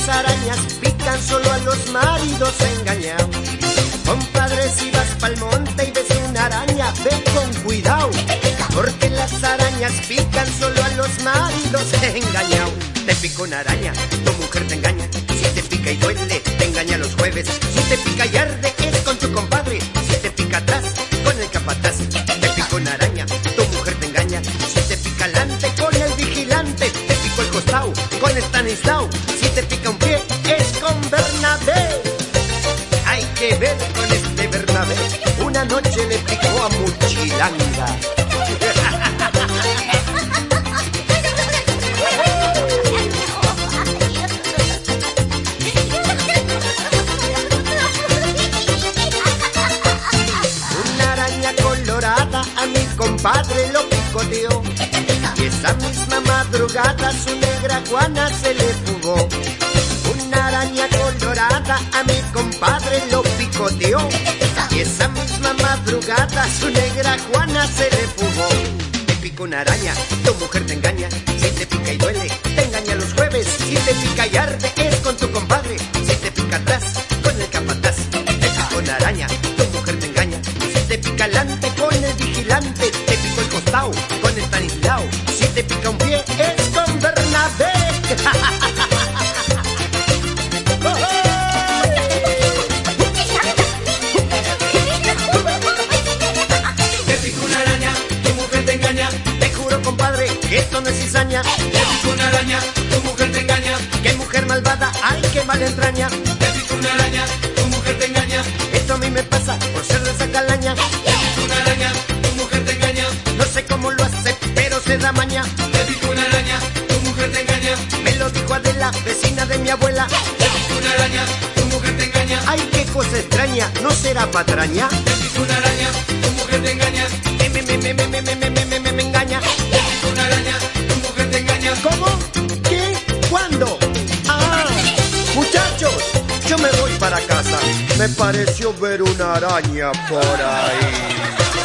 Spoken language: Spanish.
las arañas pican, solo a los maridos engañados. Compadre, si vas pa'l monte y ves una araña, ve con cuidado, porque las arañas pican, solo a los maridos engañados. Te pica una araña, tu mujer te engaña. Si te pica y duele, te engaña los jueves. Si te pica y arde, es con tu compadre. Si te pica atrás, con el capataz. Te pica una araña, tu mujer te engaña. Si te pica alante, con el vigilante. Te pico el costado, con Estanislao. Si te pica un pie, es con Bernabé. Hay que ver con este Bernabé. Una noche le picó a Muchilanga. Una araña colorada a mi compadre lo picoteó. Y esa misma madrugada su negra Juana se le fugó. Una araña colorada a mi compadre lo picoteó. Y esa misma madrugada su negra Juana se le fugó. Te pica una araña, tu mujer te engaña. Si te pica y duele, te engaña los jueves. Si te pica y arde, es con tu compadre. Si te pica atrás, con el capataz. Te pica una araña, tu mujer te engaña. Si te pica alante, con el vigilante. Te pico el costado, con el Estanislao. Si te pica un pie, es con Bernabé. Que esto no es cizaña. Te pica una araña, tu mujer te engaña. Qué mujer malvada, ay, qué mala entraña. Te pica una araña, tu mujer te engaña. Esto a mí me pasa por ser de esa calaña. Te pica una araña, tu mujer te engaña. No sé cómo lo hace, pero se da maña. Te pica una araña, tu mujer te engaña. Me lo dijo Adela, vecina de mi abuela. Te pica una araña, tu mujer te engaña. Ay, qué cosa extraña, ¿no será patraña? Te pica una araña, tu mujer te engaña. Me engaña. Te pica una araña, tu mujer te engaña. ¿Cómo? ¿Qué? ¿Cuándo? Ah, muchachos, yo me voy para casa. Me pareció ver una araña por ahí.